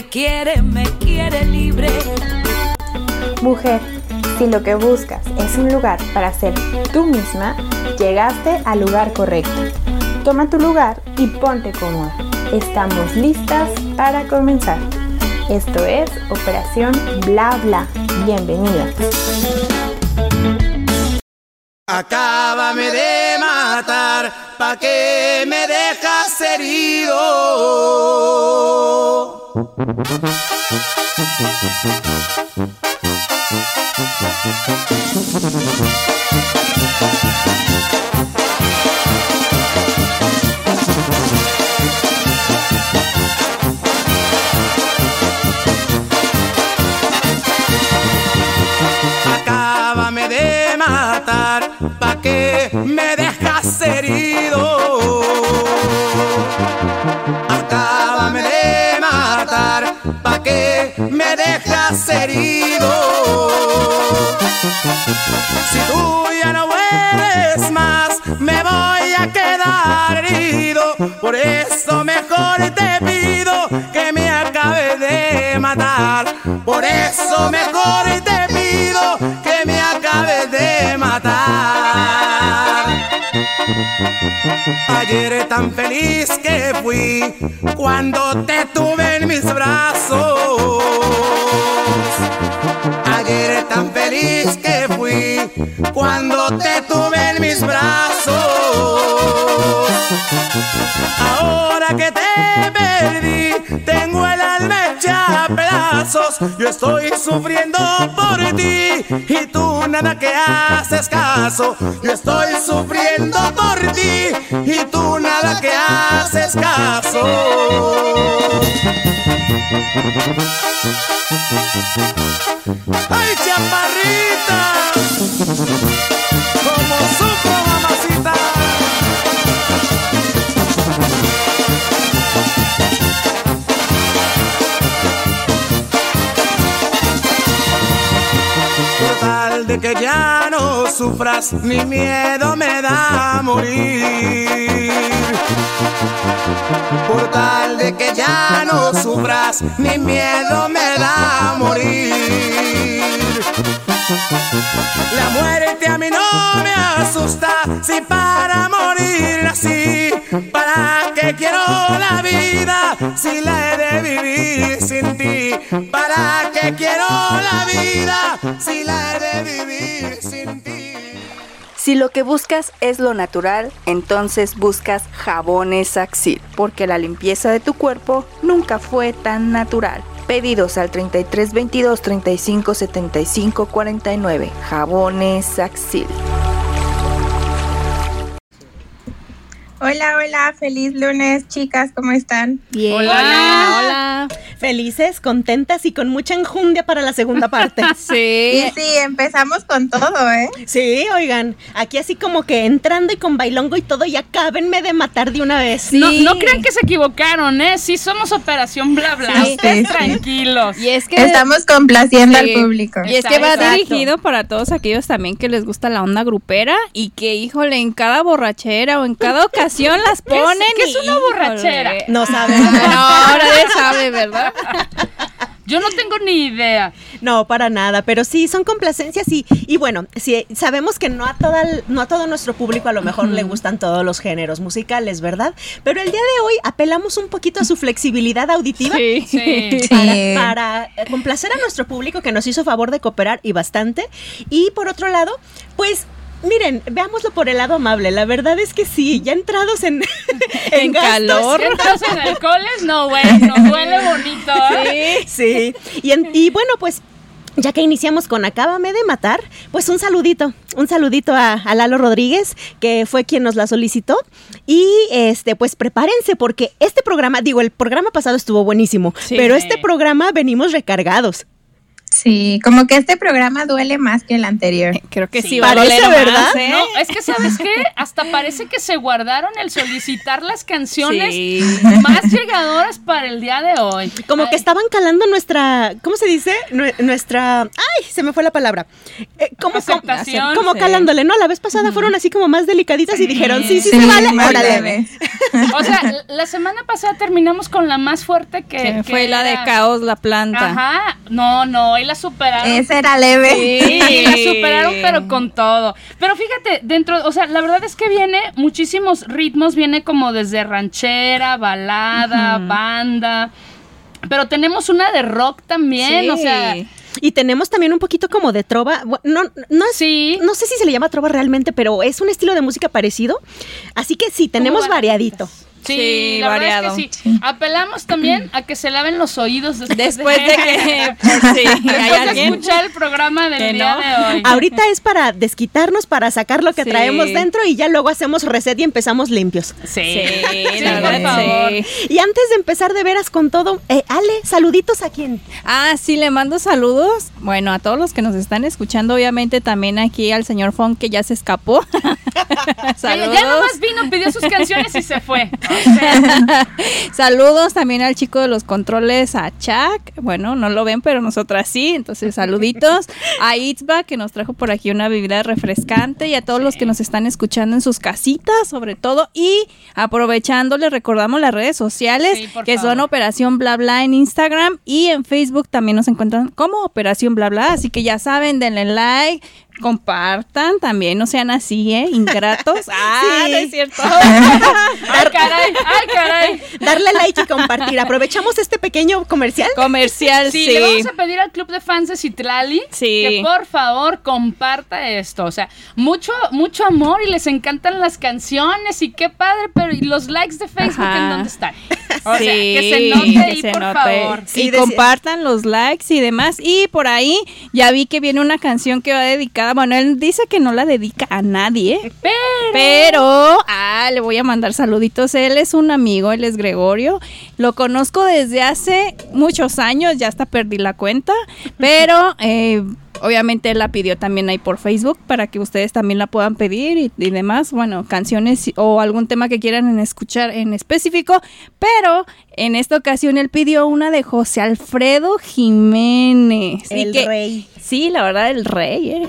me quiere libre. Mujer, si lo que buscas es un lugar para ser tú misma, llegaste al lugar correcto. Toma tu lugar y ponte cómoda. Estamos listas para comenzar. Esto es Operación Bla Bla. Bienvenida. Acábame de matar, ¿pa' qué me dejas herido? Acábame de matar, ¿pa' qué me dejas herido? Acábame de matar, ¿pa' qué me dejas herido? Si tú ya no vuelves más, me voy a quedar herido. Por eso mejor te pido que me acabes de matar. Por eso mejor te pido que me acabes de matar. Ayer tan feliz que fui cuando te tuve en mis brazos. Ayer tan feliz que fui cuando te tuve en mis brazos. Ahora que te perdí, tengo el alma hecha a pedazos. Yo estoy sufriendo por ti y tú nada que haces caso. Yo estoy sufriendo por ti y tú nada que haces caso. ¡Ay, chaparrita! ¡Como sufro, mamacita! Por tal de que ya no sufras, mi miedo me da a morir. Por tal de que ya no sufras, mi miedo me da a morir. La muerte a mí no me asusta, si para morir nací. ¿Para qué quiero la vida si la he de vivir sin ti? ¿Para qué quiero la vida si la he de vivir sin ti? Si lo que buscas es lo natural, entonces buscas Jabones Axil, porque la limpieza de tu cuerpo nunca fue tan natural. Pedidos al 33 22 35 75 49. Jabones Axil. Hola, hola, feliz lunes, chicas, ¿cómo están? Bien. Hola. Felices, contentas y con mucha enjundia para la segunda parte. Sí. Y sí, empezamos con todo, ¿eh? Sí, oigan, aquí así como que entrando y con bailongo y todo, y acábenme de matar de una vez. Sí. No crean que se equivocaron, ¿eh? Sí somos Operación Bla Bla, sí, ustedes tranquilos. Y es que estamos complaciendo al público. Y es que va dirigido para todos aquellos también que les gusta la onda grupera y que, híjole, en cada borrachera o en cada ocasión las ponen. ¿Qué es una borrachera? No saben. No, ahora ya sabe, ¿verdad? Yo no tengo ni idea. No, para nada, pero sí, son complacencias y bueno, sí, sabemos que no a todo nuestro público a lo mejor le gustan todos los géneros musicales, ¿verdad? Pero el día de hoy apelamos un poquito a su flexibilidad auditiva para complacer a nuestro público que nos hizo favor de cooperar y bastante. Y por otro lado, pues miren, veámoslo por el lado amable. La verdad es que sí, ya entrados en calor. Entrados en alcoholes, no, bueno, huele bonito, ¿eh? Sí. Y bueno, pues ya que iniciamos con Acábame de matar, pues un saludito a Lalo Rodríguez, que fue quien nos la solicitó. Y pues prepárense porque este programa, el programa pasado estuvo buenísimo, pero este programa venimos recargados. Sí, como que este programa duele más que el anterior. Creo que sí, Sí, va a parece, doler ¿verdad? más, ¿eh? No, es que ¿sabes qué? Hasta parece que se guardaron el solicitar las canciones Sí. más llegadoras para el día de hoy. Como que Ay, estaban calando nuestra, ¿cómo se dice? Nuestra, ay, se me fue la palabra. Aceptación, como sí. calándole, ¿no? La vez pasada fueron así como más delicaditas y dijeron, sí, se vale, más órale. leve. O sea, la semana pasada terminamos con la más fuerte que Fue la de era- Caos la planta. Ajá, no, y la superaron. Ese era leve. Sí, la superaron, pero con todo. Pero fíjate, dentro, o sea, la verdad es que viene muchísimos ritmos, viene como desde ranchera, balada, banda. Pero tenemos una de rock también, Sí. o sea, Y tenemos también un poquito como de trova. No es, sí. no sé si se le llama trova realmente, pero es un estilo de música parecido. Así que sí, tenemos Como variadito. Sí, Sí, la variado. verdad es que sí. Apelamos también a que se laven los oídos Después de que, pues, sí, hay después de alguien escuchar el programa del que día no. de hoy. Ahorita es para desquitarnos, para sacar lo que Sí. traemos dentro y ya luego hacemos reset y empezamos limpios. Sí, Sí, sí, la por verdad, favor. sí. Y antes de empezar de veras con todo, Ale, saluditos a quién. Ah, sí, le mando saludos. Bueno, a todos los que nos están escuchando, obviamente también aquí al señor Fon que ya se escapó. Saludos. Ya nomás vino, pidió sus canciones y se fue. O sea, Saludos también al chico de los controles, a Chuck. Bueno, no lo ven, pero nosotras sí. Entonces, saluditos. A Itzba, que nos trajo por aquí una bebida refrescante. Y a todos los que nos están escuchando en sus casitas, sobre todo. Y aprovechando, les recordamos las redes sociales, Sí, por que favor. son Operación Bla Bla en Instagram. Y en Facebook también nos encuentran como Operación Bla Bla. Así que ya saben, denle like. Compartan también, no sean así, ingratos. Ah, Sí. no es cierto. ay, caray. Darle like y compartir. Aprovechamos este pequeño comercial. Comercial, Sí, sí. le vamos a pedir al club de fans de Citlali Sí. que por favor comparta esto. O sea, mucho amor y les encantan las canciones y qué padre, pero ¿y los likes de Facebook Ajá. en dónde están? O sea, Sí, que se note ahí, que se por note. favor. Sí, Sí, compartan los likes y demás. Y por ahí ya vi que viene una canción que va dedicada. Bueno, él dice que no la dedica a nadie. Pero, le voy a mandar saluditos. Él es un amigo, él es Gregorio. Lo conozco desde hace muchos años, ya hasta perdí la cuenta. Pero, obviamente él la pidió también ahí por Facebook para que ustedes también la puedan pedir y demás. Bueno, canciones o algún tema que quieran escuchar en específico. Pero en esta ocasión él pidió una de José Alfredo Jiménez. Y El que- rey. Sí, la verdad, el rey,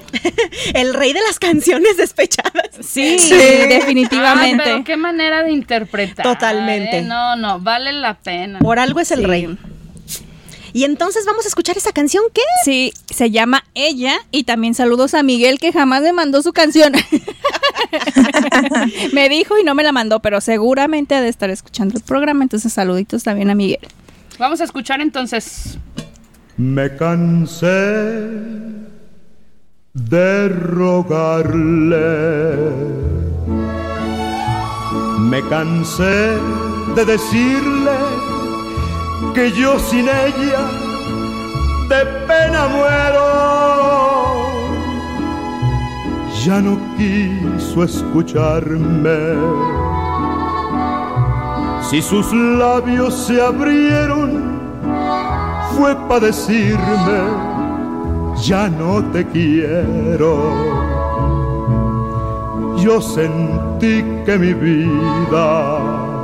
El rey de las canciones despechadas. Sí, Ay, definitivamente. pero qué manera de interpretar. Totalmente. No, vale la pena. Por algo es el Sí. rey. Y entonces vamos a escuchar esa canción, ¿qué? Sí, se llama Ella. Y también saludos a Miguel, que jamás me mandó su canción. Me dijo y no me la mandó, pero seguramente ha de estar escuchando el programa. Entonces, saluditos también a Miguel. Vamos a escuchar entonces. Me cansé de rogarle, me cansé de decirle que yo sin ella de pena muero. Ya no quiso escucharme. Si sus labios se abrieron, fue pa' decirme, ya no te quiero. Yo sentí que mi vida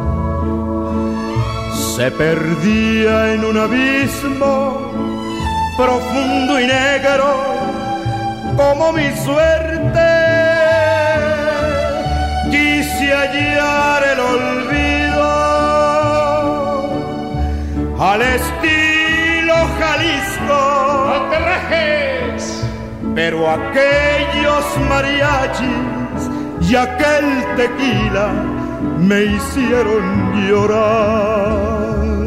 se perdía en un abismo profundo y negro como mi suerte. Quise hallar el olvido al estilo Jalisco. ¡No te rajes! Pero aquellos mariachis y aquel tequila me hicieron llorar.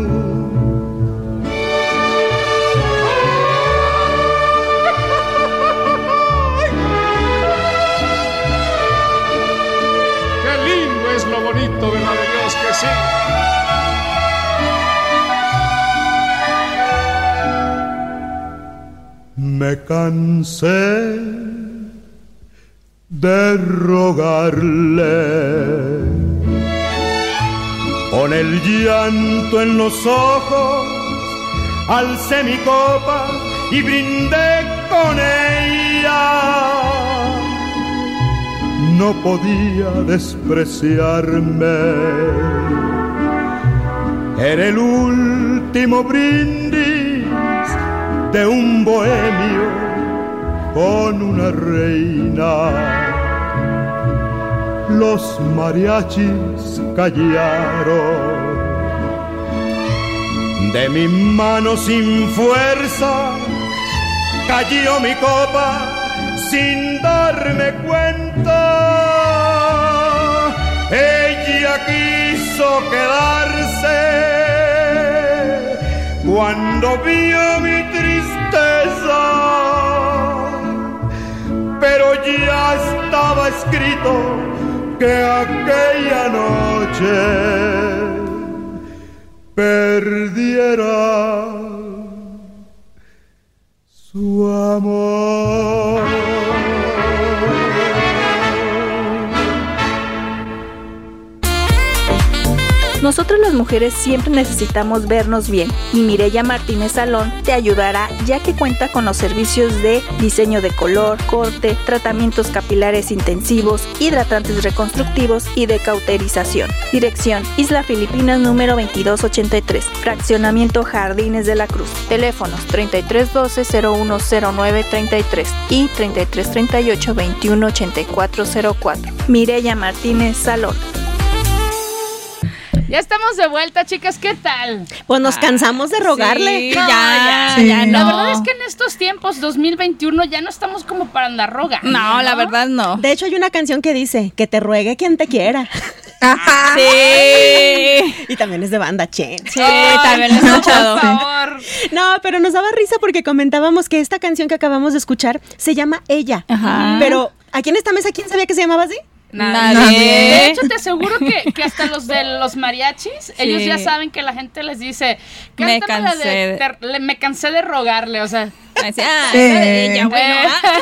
Qué lindo es lo bonito, ¿verdad de Dios que sí? Me cansé de rogarle, con el llanto en los ojos, alcé mi copa y brindé con ella. No podía despreciarme. Era el último brindis de un bohemio con una reina. Los mariachis callaron. De mi mano sin fuerza cayó mi copa sin darme cuenta. Ella quiso quedarse cuando vio mi tristeza, pero ya estaba escrito que aquella noche perdiera su amor. Nosotros las mujeres siempre necesitamos vernos bien y Mireya Martínez Salón te ayudará, ya que cuenta con los servicios de diseño de color, corte, tratamientos capilares intensivos, hidratantes reconstructivos y de cauterización. Dirección: Isla Filipinas número 2283, Fraccionamiento Jardines de la Cruz. Teléfonos 3312-010933 y 3338-218404. Mireya Martínez Salón. Ya estamos de vuelta, chicas, ¿qué tal? Pues nos cansamos de rogarle. Sí, no, ya no. La verdad es que en estos tiempos, 2021, ya no estamos como para andar rogando. No, la verdad no. De hecho, hay una canción que dice, que te ruegue quien te quiera. Ajá. Sí. Y también es de Banda Chen. Sí, también lo he escuchado. Por favor. No, pero nos daba risa porque comentábamos que esta canción que acabamos de escuchar se llama Ella. Ajá. Pero aquí en esta mesa, ¿quién sabía que se llamaba así? Nadie. De hecho, te aseguro que hasta los de los mariachis, ellos ya saben que la gente les dice, me cansé de rogarle, o sea. De ella, bueno.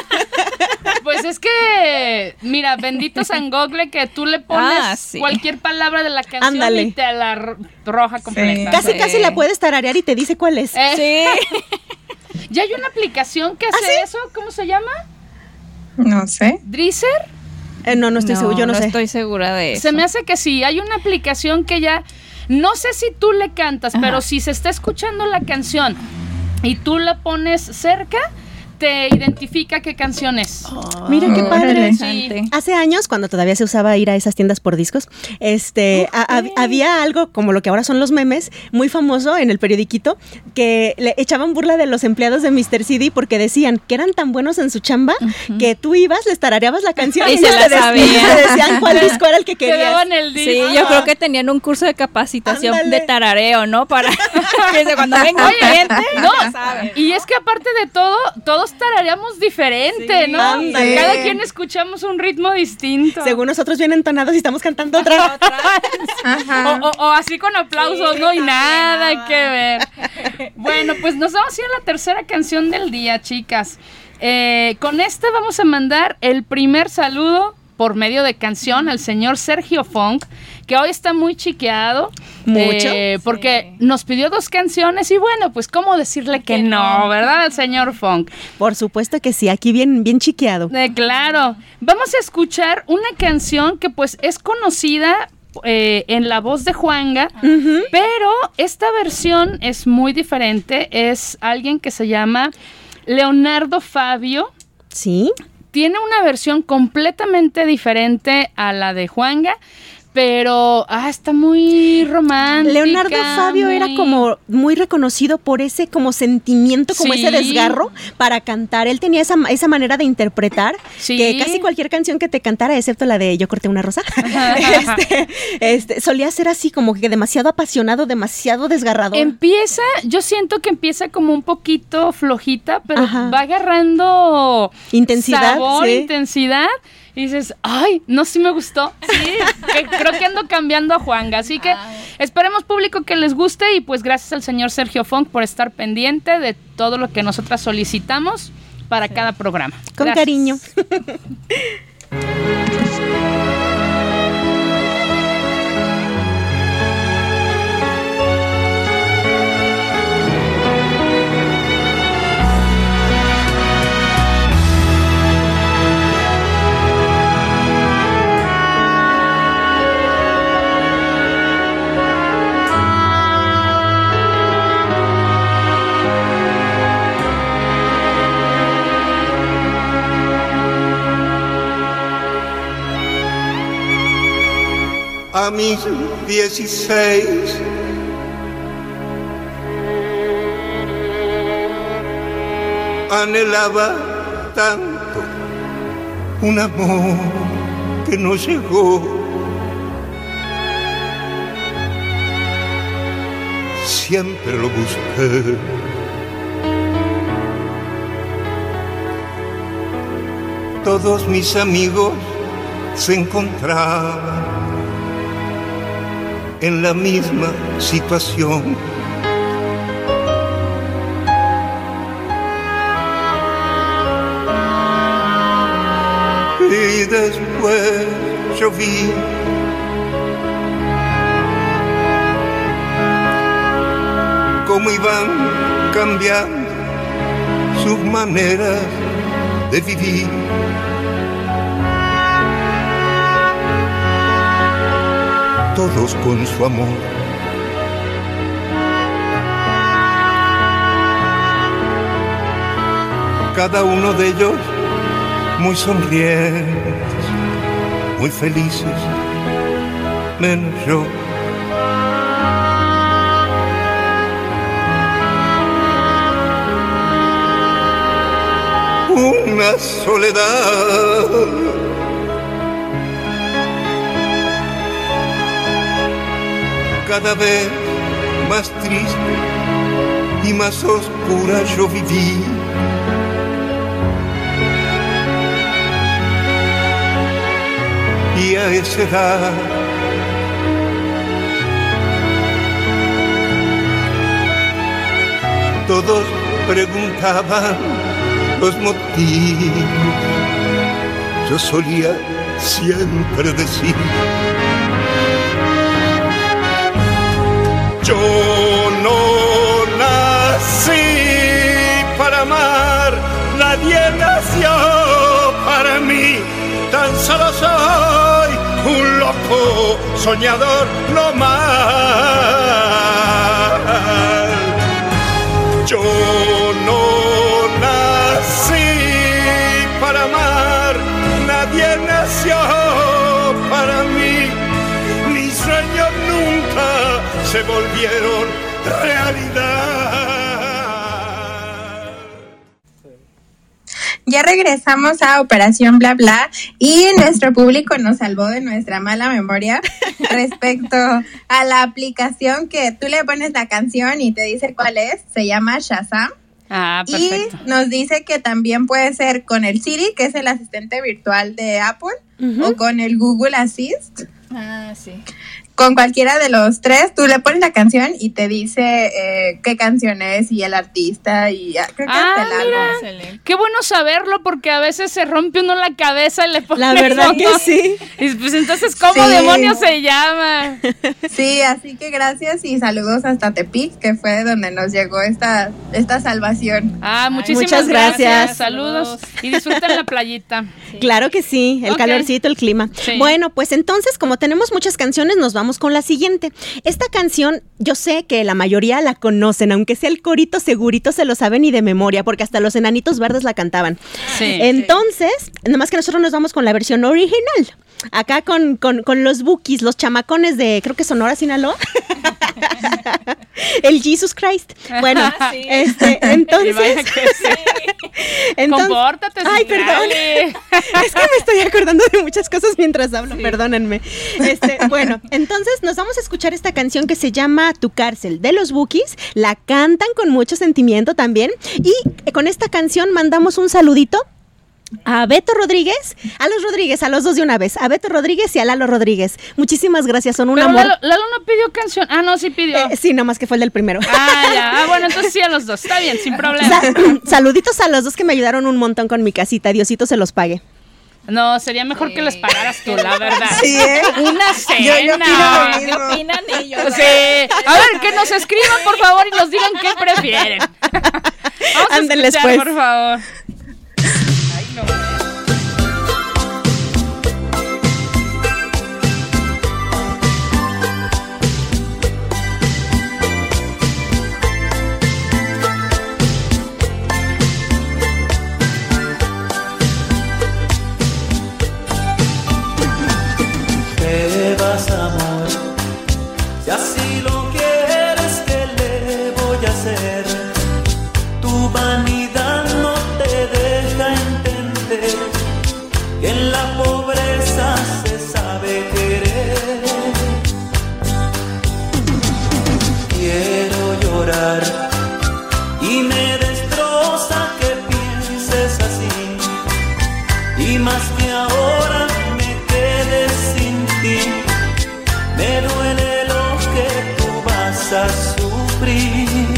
Pues es que, mira, bendito San Gogle, que tú le pones cualquier palabra de la canción. Ándale. Y te la roja completa. Casi la puedes tararear y te dice cuál es. Sí. Ya hay una aplicación que hace eso, ¿cómo se llama? No sé. ¿Drizzer? No estoy seguro, yo no sé. No estoy segura de eso. Se me hace que sí, hay una aplicación que ya, no sé si tú le cantas, pero si se está escuchando la canción y tú la pones cerca, te identifica qué canción es. Mira qué padre. Sí. Hace años, cuando todavía se usaba ir a esas tiendas por discos, había algo como lo que ahora son los memes, muy famoso en el periodiquito, que le echaban burla de los empleados de Mr. CD porque decían que eran tan buenos en su chamba que tú ibas, les tarareabas la canción y se la sabían. te decían cuál disco era el que querías. Te daban el disco. Sí, yo creo que tenían un curso de capacitación de tarareo, ¿no? Para que cuando venga un cliente, no, y es que aparte de todo, todos tarareamos diferente, ¿no? Ándale. Cada quien escuchamos un ritmo distinto. Según nosotros bien entonados y estamos cantando otra. o así con aplausos, ¿no? Y nada que ver. Bueno, pues nos vamos a ir a la tercera canción del día, chicas. Con esta vamos a mandar el primer saludo por medio de canción al señor Sergio Funk, que hoy está muy chiqueado. Mucho. Porque nos pidió 2 canciones y bueno, pues cómo decirle que no, ¿verdad? El señor Funk. Por supuesto que sí, aquí bien chiqueado. Claro. Vamos a escuchar una canción que pues es conocida en la voz de Juanga, pero esta versión es muy diferente. Es alguien que se llama Leonardo Fabio. Sí. Tiene una versión completamente diferente a la de Juanga, pero está muy romántica. Leonardo Fabio era como muy reconocido por ese como sentimiento, como ese desgarro para cantar. Él tenía esa manera de interpretar que casi cualquier canción que te cantara, excepto la de Yo corté una rosa, solía ser así como que demasiado apasionado, demasiado desgarrador. Yo siento que empieza como un poquito flojita, pero va agarrando intensidad, sabor, intensidad. Y dices, ay, no, sí me gustó. Sí, creo que ando cambiando a Juanga. Así que esperemos, público, que les guste. Y pues gracias al señor Sergio Funk por estar pendiente de todo lo que nosotras solicitamos para cada programa. Con cariño. a mis 16. Anhelaba tanto un amor que no llegó. Siempre lo busqué. Todos mis amigos se encontraban en la misma situación. Y después yo vi cómo iban cambiando sus maneras de vivir. Todos con su amor. Cada uno de ellos muy sonrientes, muy felices, menos yo. Una soledad cada vez más triste y más oscura yo viví. Y a esa edad todos preguntaban los motivos. Yo solía siempre decir: yo no nací para amar, nadie nació para mí, tan solo soy un loco soñador no más. Yo no nací para amar, nadie nació para mí, mis sueños nunca se volvieron realidad. Ya regresamos a Operación Bla Bla y nuestro público nos salvó de nuestra mala memoria respecto a la aplicación que tú le pones la canción y te dice cuál es. Se llama Shazam. Ah, perfecto. Y nos dice que también puede ser con el Siri, que es el asistente virtual de Apple, o con el Google Assist. Ah, sí. Con cualquiera de los tres, tú le pones la canción y te dice qué canción es y el artista y creo que hasta el álbum. Excelente. Qué bueno saberlo, porque a veces se rompe uno la cabeza y le pone La verdad que sí. Y pues entonces, ¿cómo Sí. demonios se llama? Sí, así que gracias y saludos hasta Tepic, que fue donde nos llegó esta salvación. Ah, muchísimas muchas gracias. Saludos y disfruten la playita. Claro que sí, el Ok. calorcito, el clima. Sí. Bueno, pues entonces, como tenemos muchas canciones, nos vamos con la siguiente. Esta canción, yo sé que la mayoría la conocen, aunque sea el corito segurito se lo saben y de memoria, porque hasta los Enanitos Verdes la cantaban. Sí. Entonces, nomás que nosotros nos vamos con la versión original. Acá con los Bukis, los chamacones de, creo que Sonora, Sinaloa. El Jesus Christ. Bueno, Sí. entonces... Y vaya que sí. Compórtate, Ay, Citlali. perdón. Es que me estoy acordando de muchas cosas mientras hablo, perdónenme. Bueno, entonces nos vamos a escuchar esta canción que se llama Tu Cárcel, de los Bukis. La cantan con mucho sentimiento también. Y con esta canción mandamos un saludito a Beto Rodríguez, a los dos de una vez, a Beto Rodríguez y a Lalo Rodríguez. Muchísimas gracias, son un Pero amor. Lalo no pidió canción. Ah, no, sí pidió. Sí, nomás que fue el del primero. Ah, ya. Ah, bueno, entonces sí a los dos. Está bien, sin problema. Saluditos a los dos que me ayudaron un montón con mi casita. Diosito se los pague. No, sería mejor que les pagaras tú, la verdad. Sí, Una Yo opino lo cena. mismo. ¿Qué opinan ellos? Sí. A ver, que nos escriban, por favor, y nos digan qué prefieren. Vamos a Ándenles, escuchar, pues. por favor. Ay, no. Te vas a morir más que ahora me quede sin ti, me duele lo que tú vas a sufrir.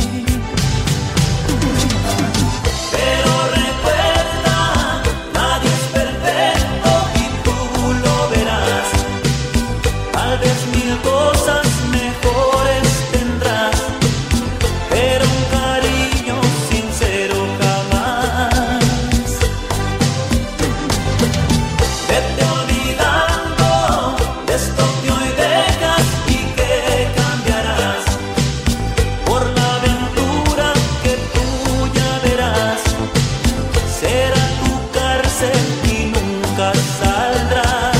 Pero recuerda, nadie es perfecto y tú lo verás. Tal vez 1000 cosas mejores tendrás, pero un cariño sincero jamás. Vete olvidando de esto que hoy dejas y que cambiarás por la aventura que tú ya verás. Será tu cárcel y nunca saldrás.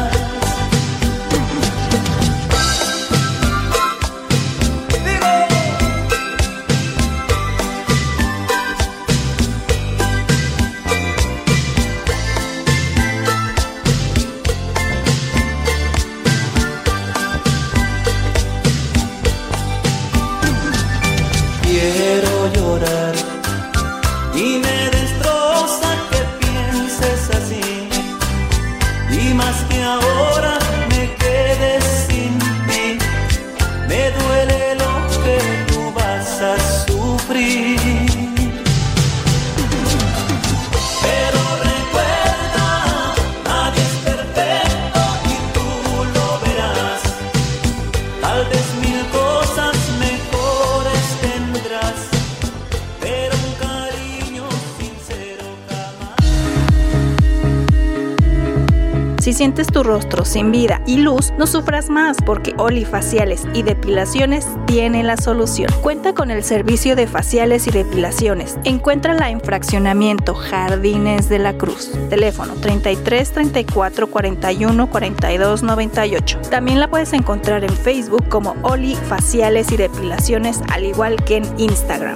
Quiero llorar y me destroza que pienses así, y más que ahora me quede sin ti, me duele lo que tú vas a sufrir. Pero recuerda, nadie es perfecto y tú lo verás. Tal vez 1000 cosas mejores tendrás, pero un cariño sincero jamás. Si sientes tu rostro sin vida y luz, no sufras más porque Oli Faciales y Depilaciones tiene la solución. Cuenta con el servicio de faciales y depilaciones. Encuéntrala en Fraccionamiento Jardines de la Cruz. Teléfono 33 34 41 42 98. También la puedes encontrar en Facebook como Oli Faciales y Depilaciones, al igual que en Instagram.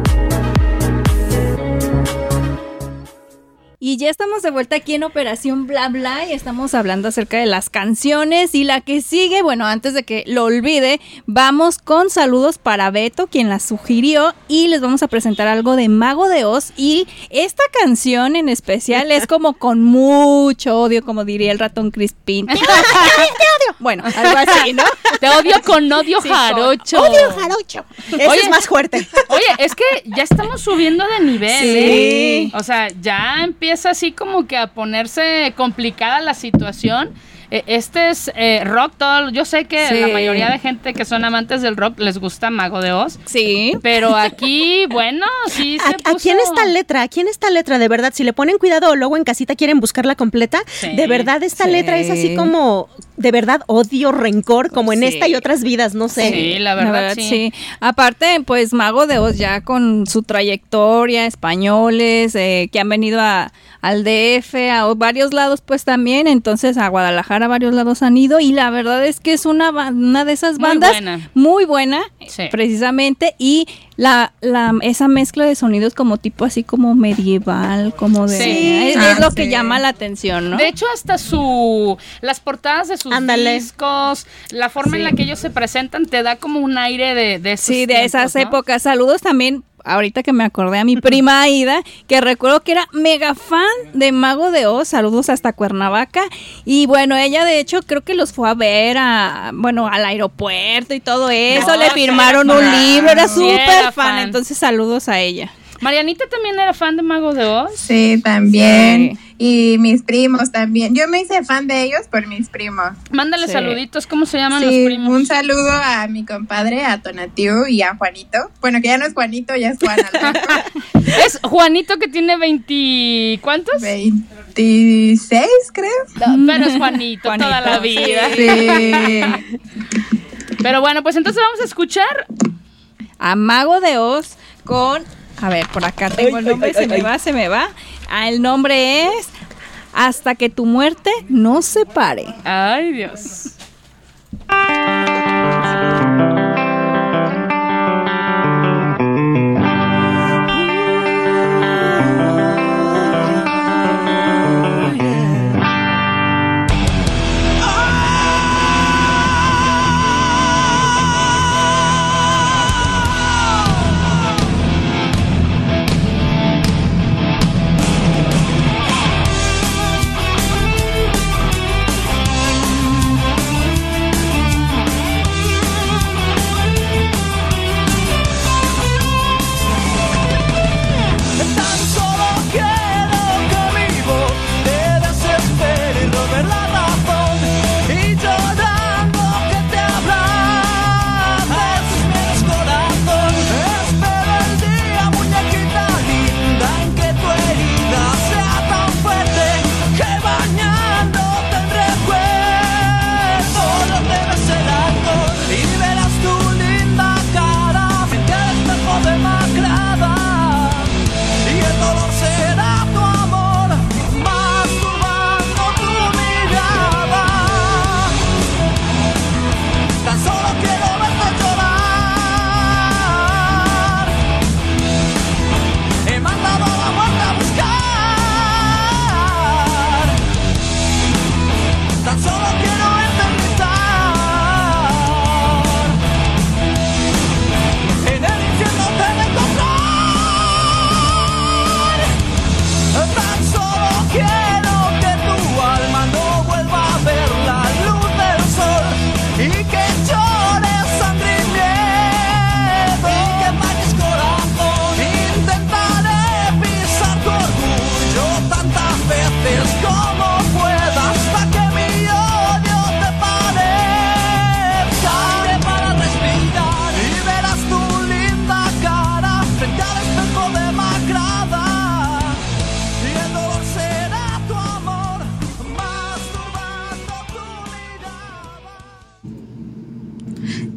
Y ya estamos de vuelta aquí en Operación Bla Bla y estamos hablando acerca de las canciones y la que sigue, bueno, antes de que lo olvide, vamos con saludos para Beto, quien la sugirió, y les vamos a presentar algo de Mago de Oz. Y esta canción en especial es como con mucho odio, como diría el ratón Crispín. ¡Te odio! Bueno, algo así, ¿no? Te odio con odio jarocho. Odio jarocho. Ese es más fuerte. Oye, es que ya estamos subiendo de nivel. Sí. O sea, ya empieza así como que a ponerse complicada la situación. Este es rock, todo. Yo sé que la mayoría de gente que son amantes del rock les gusta Mago de Oz. Sí. Pero aquí, bueno, sí se puso. Aquí en esta letra, de verdad, si le ponen cuidado o luego en casita quieren buscarla completa, de verdad esta letra es así como, de verdad, odio, rencor, como en esta y otras vidas, no sé. Sí, la verdad sí. Aparte, pues Mago de Oz ya con su trayectoria, españoles que han venido al DF, a varios lados pues también, entonces a Guadalajara a varios lados han ido, y la verdad es que es una de esas bandas muy buena, precisamente, y esa mezcla de sonidos como tipo así como medieval, como de es lo que llama la atención, ¿no? De hecho, hasta las portadas de sus discos, la forma en la que ellos se presentan te da como un aire de esos tiempos, de esas ¿no? épocas. Saludos también, ahorita que me acordé, a mi prima Aida, que recuerdo que era mega fan de Mago de Oz. Saludos hasta Cuernavaca. Y bueno, ella de hecho creo que los fue a ver al aeropuerto y todo eso. Le firmaron un libro, era súper fan. Entonces saludos a ella. Marianita también era fan de Mago de Oz. Sí, también. Sí. Y mis primos también. Yo me hice fan de ellos por mis primos. Mándale saluditos. ¿Cómo se llaman los primos? Un saludo a mi compadre, a Tonatiu y a Juanito. Bueno, que ya no es Juanito, ya es Juan Alberto. Es Juanito que tiene 20... ¿Cuántos? 26, creo. No, pero es Juanito toda la vida. Sí. Pero bueno, pues entonces vamos a escuchar a Mago de Oz con... A ver, por acá tengo el nombre, se me va. El nombre es Hasta que tu muerte nos separe. Ay, Dios.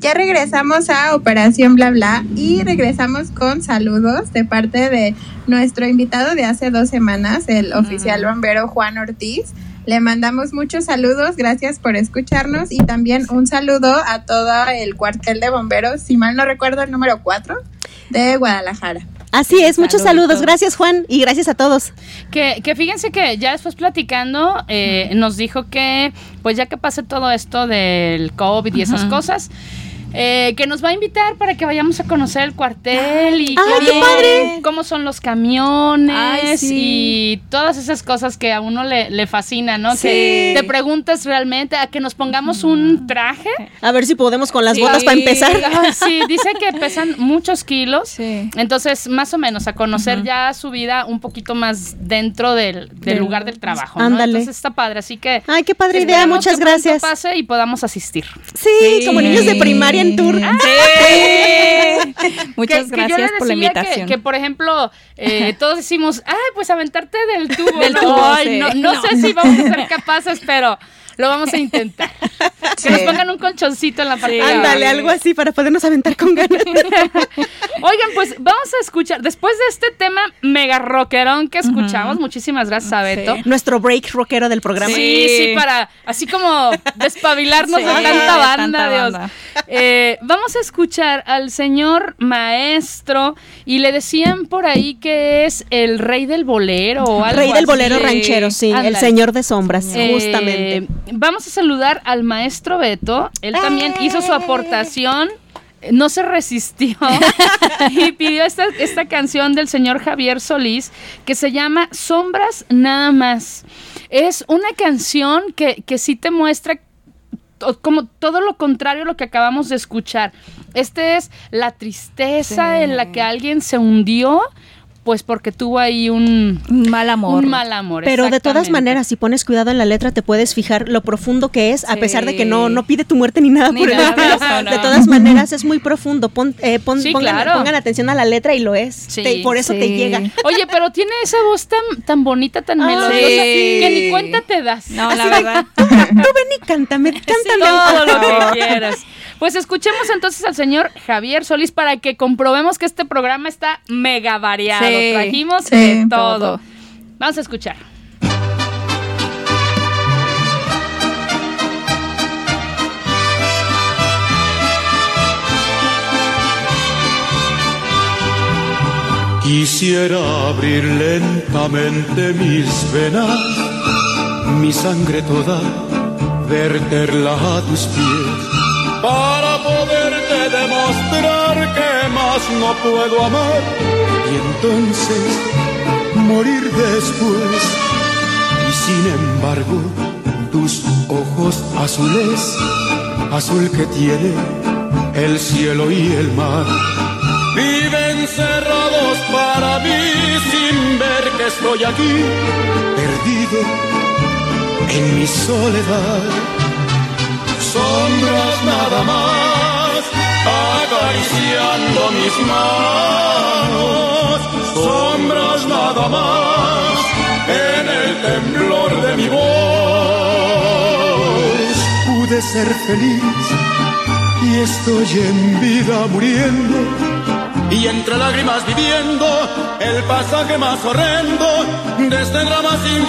ya regresamos a Operación Bla Bla y regresamos con saludos de parte de nuestro invitado de hace 2 semanas, el oficial bombero Juan Ortiz. Le mandamos muchos saludos, gracias por escucharnos y también un saludo a todo el cuartel de bomberos, si mal no recuerdo el número 4 de Guadalajara. Así es, muchos saludos, gracias Juan y gracias a todos. Que fíjense que ya después platicando nos dijo que pues ya que pase todo esto del COVID y esas cosas, que nos va a invitar para que vayamos a conocer el cuartel y qué padre, cómo son los camiones. Ay, sí. Y todas esas cosas que a uno le fascinan, ¿no? Sí. Que te preguntas realmente a que nos pongamos un traje. A ver si podemos con las botas para empezar. Sí, dice que pesan muchos kilos. Entonces, más o menos, a conocer ya su vida un poquito más dentro del lugar del trabajo, ¿no? Ándale. Entonces está padre, así que... Ay, qué padre idea, muchas gracias. Que pase y podamos asistir. Sí, como niños de primaria en tour. Muchas gracias por la invitación. Que por ejemplo, todos decimos, ay, pues aventarte del tubo. Del tubo, Ay, no sé si vamos a ser capaces, pero lo vamos a intentar. Que nos pongan un colchoncito en la parte de abajo. Ándale, algo así para podernos aventar con ganas. Oigan, pues vamos a escuchar, después de este tema mega rockerón que escuchamos, muchísimas gracias a Beto. Nuestro break rockero del programa. Sí, para así como despabilarnos de tanta banda, Dios. Vamos a escuchar al señor maestro y le decían por ahí que es el rey del bolero o algo Rey del bolero así. ranchero, sí, Ándale. el señor de sombras, justamente. Vamos a saludar al maestro Beto, él también hizo su aportación. No se resistió y pidió esta canción del señor Javier Solís que se llama Sombras Nada Más. Es una canción que sí te muestra como todo lo contrario a lo que acabamos de escuchar. Este es la tristeza en la que alguien se hundió, pues porque tuvo ahí un mal amor. Pero de todas maneras, si pones cuidado en la letra, te puedes fijar lo profundo que es, a pesar de que no pide tu muerte ni nada por el estilo. De todas maneras, es muy profundo. Pongan atención a la letra y lo es. Por eso te llega. Oye, pero tiene esa voz tan bonita, tan melodiosa, que ni cuenta te das. No, la verdad. Tú ven y cántame todo lo que quieras. Pues escuchemos entonces al señor Javier Solís para que comprobemos que este programa está mega variado. Trajimos de todo. Vamos a escuchar. Quisiera abrir lentamente mis venas, mi sangre toda, verterla a tus pies, para poderte demostrar que más no puedo amar y entonces morir después. Y sin embargo, tus ojos azules, azul que tiene el cielo y el mar, viven cerrados para mí sin ver que estoy aquí, perdido en mi soledad. Sombras nada más, acariciando mis manos. Sombras nada más, en el temblor de mi voz. Pude ser feliz y estoy en vida muriendo, y entre lágrimas viviendo el pasaje más horrendo de este drama sin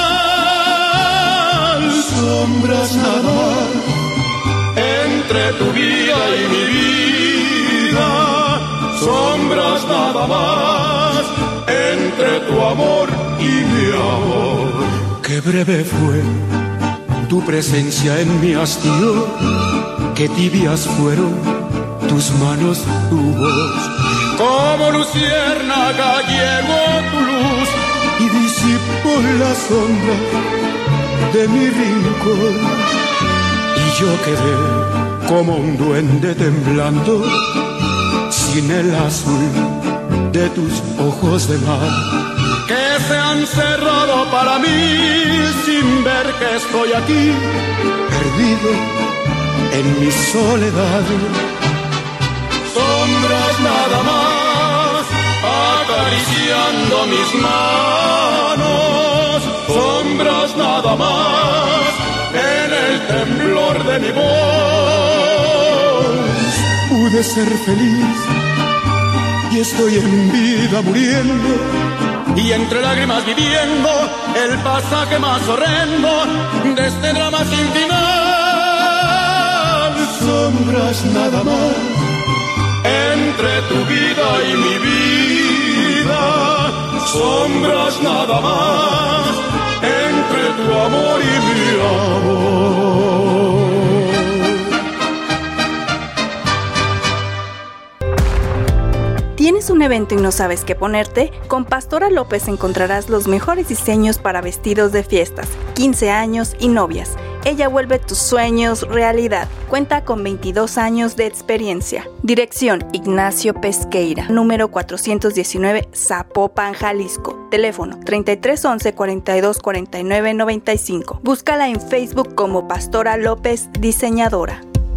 final. Sombras nada más, entre tu vida y mi vida. Sombras nada más, entre tu amor y mi amor. Qué breve fue tu presencia en mi hastío, qué tibias fueron tus manos, tu voz. Como luciérnaga llegó tu luz y disipó la sombra de mi rincón. Y yo quedé como un duende temblando, sin el azul de tus ojos de mar, que se han cerrado para mí sin ver que estoy aquí, perdido en mi soledad. Sombras nada más, acariciando mis manos. Sombras nada más, en el temblor de mi voz. pude ser feliz y estoy en vida muriendo y entre lágrimas viviendo el pasaje más horrendo de este drama sin final. Sombras nada más entre tu vida y mi vida, sombras nada más entre tu amor y mi amor. ¿Tienes un evento y no sabes qué ponerte? Con Pastora López encontrarás los mejores diseños para vestidos de fiestas, 15 años y novias. Ella vuelve tus sueños realidad. Cuenta con 22 años de experiencia. Dirección: Ignacio Pesqueira, número 419, Zapopan, Jalisco. Teléfono: 3311 42 49 95. Búscala en Facebook como Pastora López Diseñadora.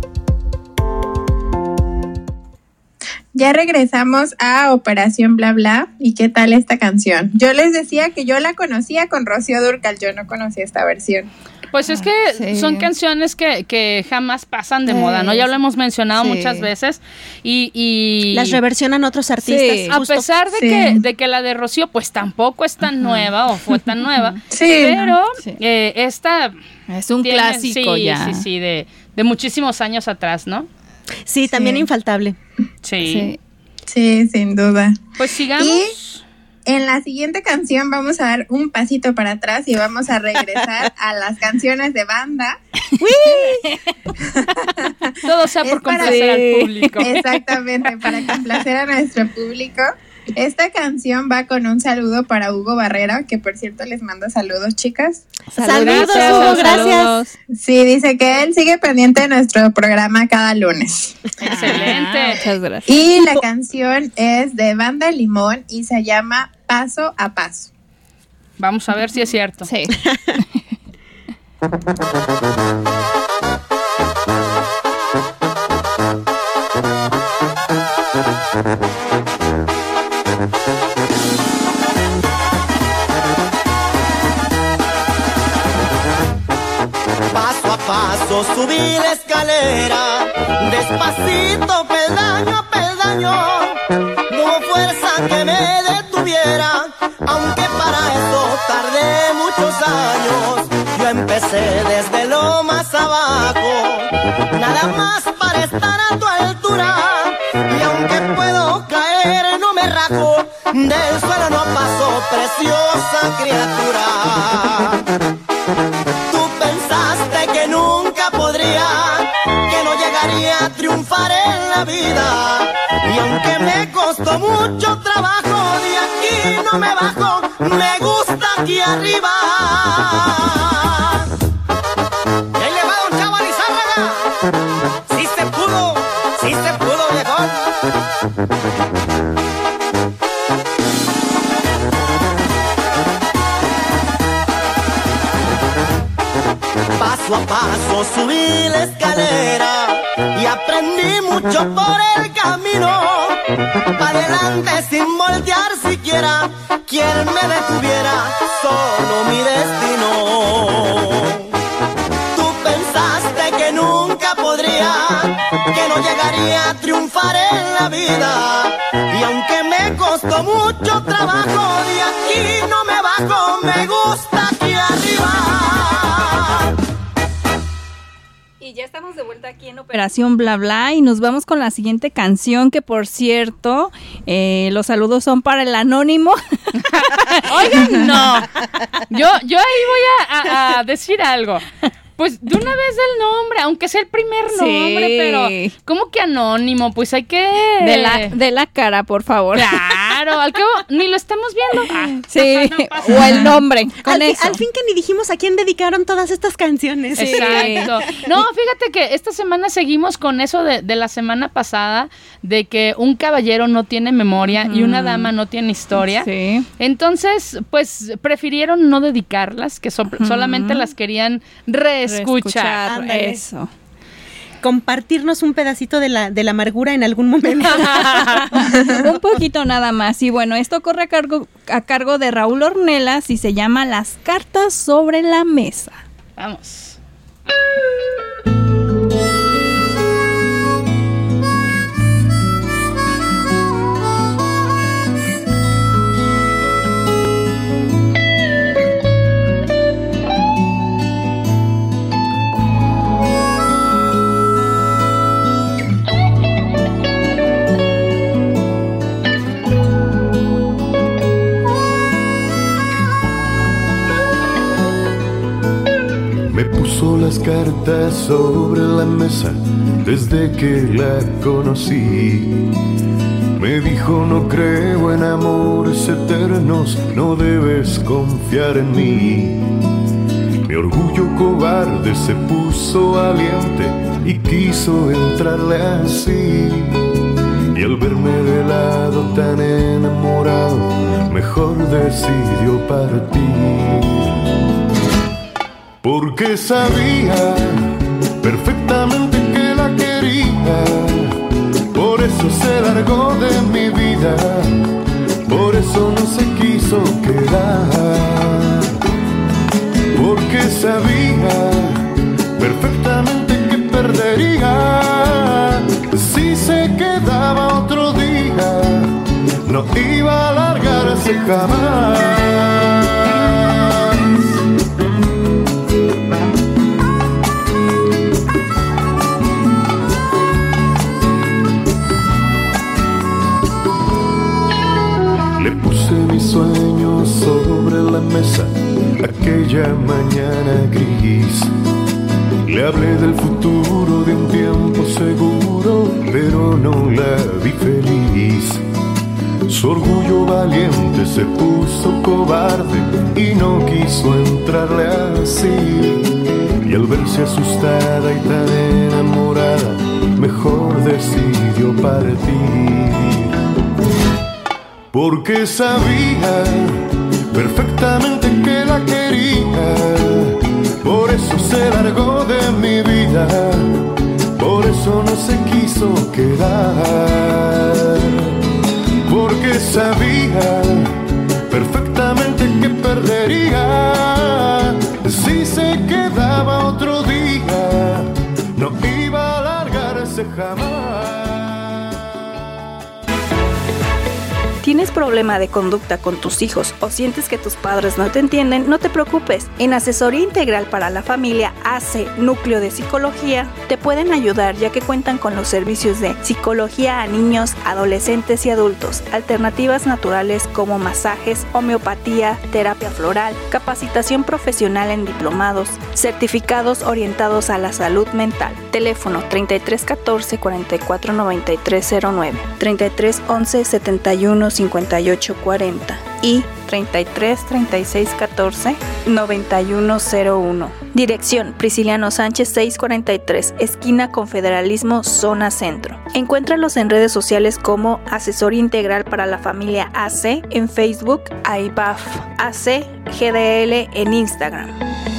Ya regresamos a Operación Bla Bla. ¿Y qué tal esta canción? Yo les decía que yo la conocía con Rocío Dúrcal, yo no conocía esta versión. Pues es que son canciones que jamás pasan de moda, ¿no? Ya lo hemos mencionado muchas veces y las reversionan otros artistas. A pesar de que la de Rocío pues tampoco es tan nueva o fue tan nueva, pero esta es un clásico ya. Sí, de muchísimos años atrás, ¿no? Sí, también infaltable. Sí, sin duda. Pues sigamos. Y en la siguiente canción vamos a dar un pasito para atrás y vamos a regresar a las canciones de banda. Todo sea por complacer al público. Exactamente, para complacer a nuestro público. Esta canción va con un saludo para Hugo Barrera, que por cierto les manda saludos, chicas. Saludos, Hugo, gracias. Sí, dice que él sigue pendiente de nuestro programa cada lunes. Excelente. Muchas gracias. Y la canción es de Banda Limón y se llama Paso a Paso. Vamos a ver si es cierto. Sí. Paso a paso subí la escalera, despacito, peldaño a peldaño. No hubo fuerza que me detuviera, aunque para eso tardé muchos años. Yo empecé desde lo más abajo, nada más para estar a tu altura. Y aunque puedo caer, no me rajo, del suelo no paso, preciosa criatura. Que nunca podría, que no llegaría a triunfar en la vida. Y aunque me costó mucho trabajo, de aquí no me bajo, me gusta aquí arriba. Y ahí le va don Chavo Lizárraga. Sí se pudo, viejón. Paso a paso subí la escalera y aprendí mucho por el camino. Pa' adelante sin voltear siquiera, quien me detuviera, solo mi destino. Tú pensaste que nunca podría, que no llegaría a triunfar en la vida. Y aunque me costó mucho trabajo, de aquí no me bajo, me gusta aquí arriba. Y ya estamos de vuelta aquí en Operación Bla Bla y nos vamos con la siguiente canción que, por cierto, los saludos son para el anónimo. Oigan, no. Yo ahí voy a decir algo. Pues de una vez el nombre, aunque sea el primer nombre, pero ¿cómo que anónimo? Pues hay que... De la cara, por favor. Claro, al cabo ni lo estamos viendo. Sí, no o el nombre. Al fin que ni dijimos a quién dedicaron todas estas canciones. Exacto. No, fíjate que esta semana seguimos con eso de la semana pasada, de que un caballero no tiene memoria y una dama no tiene historia. Sí. Entonces, pues prefirieron no dedicarlas, que solamente las querían reescuchar. Eso. Compartirnos un pedacito de la amargura en algún momento. Un poquito nada más. Y bueno, esto corre a cargo de Raúl Ornelas y se llama Las cartas sobre la mesa. Vamos. puso las cartas sobre la mesa desde que la conocí. Me dijo: no creo en amores eternos, no debes confiar en mí. Mi orgullo cobarde se puso valiente y quiso entrarle así. Y al verme de lado tan enamorado, mejor decidió partir. Porque sabía perfectamente que la quería, por eso se largó de mi vida, por eso no se quiso quedar. Porque sabía perfectamente que perdería si se quedaba otro día, no iba a largarse jamás. Le puse mis sueños sobre la mesa aquella mañana gris. Le hablé del futuro, de un tiempo seguro, pero no la vi feliz. Su orgullo valiente se puso cobarde y no quiso entrarle así. Y al verse asustada y tan enamorada, mejor decidió partir. Porque sabía perfectamente que la quería, por eso se largó de mi vida, por eso no se quiso quedar. Porque sabía perfectamente que perdería si se quedaba otro día, no iba a largarse jamás. ¿Tienes problema de conducta con tus hijos o sientes que tus padres no te entienden? No te preocupes. En Asesoría Integral para la Familia AC Núcleo de Psicología te pueden ayudar, ya que cuentan con los servicios de psicología a niños, adolescentes y adultos, alternativas naturales como masajes, homeopatía, terapia floral, capacitación profesional en diplomados, certificados orientados a la salud mental. Teléfono 3314 44 93 09, 3311 71 58 40 y 33 36 14 91 01. Dirección: Prisciliano Sánchez 643, esquina Confederalismo, zona centro. Encuéntralos en redes sociales como Asesoría Integral para la Familia AC en Facebook, AIBAF AC GDL en Instagram.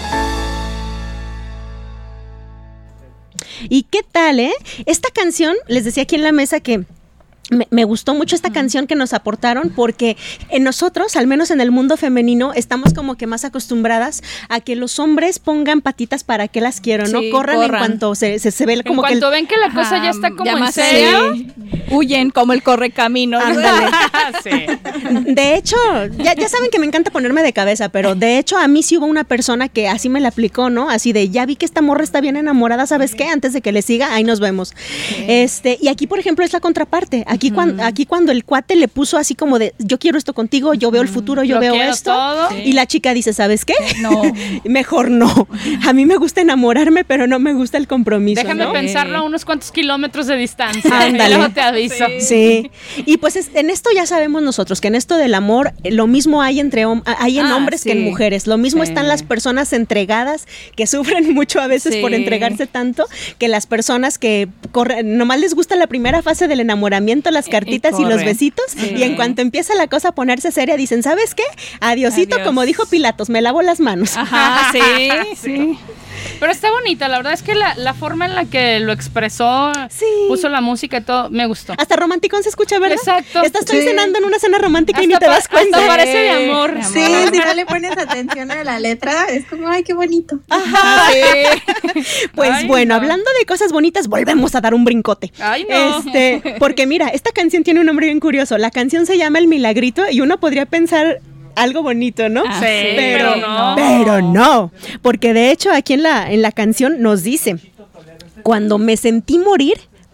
¿Y qué tal, Esta canción, les decía aquí en la mesa que me gustó mucho esta canción que nos aportaron, porque en nosotros, al menos en el mundo femenino, estamos como que más acostumbradas a que los hombres pongan patitas para que las quiero, ¿no? Corran en cuanto se ve como que... En cuanto ven que la cosa ya está como en serio, huyen como el correcaminos. Ándale. Sí. De hecho, ya saben que me encanta ponerme de cabeza, pero de hecho a mí sí hubo una persona que así me la aplicó, ¿no? Así de, ya vi que esta morra está bien enamorada, ¿sabes qué? Antes de que le siga, ahí nos vemos. Y aquí, por ejemplo, es la contraparte. Aquí cuando el cuate le puso así como de, yo quiero esto contigo, yo veo el futuro, yo veo esto. Todo. Y la chica dice, ¿sabes qué? No. Mejor no. A mí me gusta enamorarme, pero no me gusta el compromiso. Déjame pensarlo a unos cuantos kilómetros de distancia. Ándale. Y luego te aviso. Sí. Y pues en esto ya sabemos nosotros que en esto del amor lo mismo hay en hombres que en mujeres. Lo mismo están las personas entregadas que sufren mucho a veces por entregarse tanto, que las personas que nomás les gusta la primera fase del enamoramiento, las cartitas y los besitos, y en cuanto empieza la cosa a ponerse seria dicen, ¿sabes qué? Adiosito, como dijo Pilatos, me lavo las manos. Ajá, sí. Pero está bonita, la verdad es que la forma en la que lo expresó, puso la música y todo, me gustó. Hasta romanticón se escucha, ¿verdad? Exacto. Estás cenando en una cena romántica y ni te das cuenta. Hasta parece de amor. Sí, si no le pones atención a la letra, es como, ay, qué bonito. Ajá. Pues hablando de cosas bonitas, volvemos a dar un brincote. Ay, no. Porque mira, esta canción tiene un nombre bien curioso. La canción se llama El Milagrito y uno podría pensar algo bonito, ¿no? Sí, pero no. Pero no, porque de hecho aquí en la canción nos dice, cuando me sentí morir,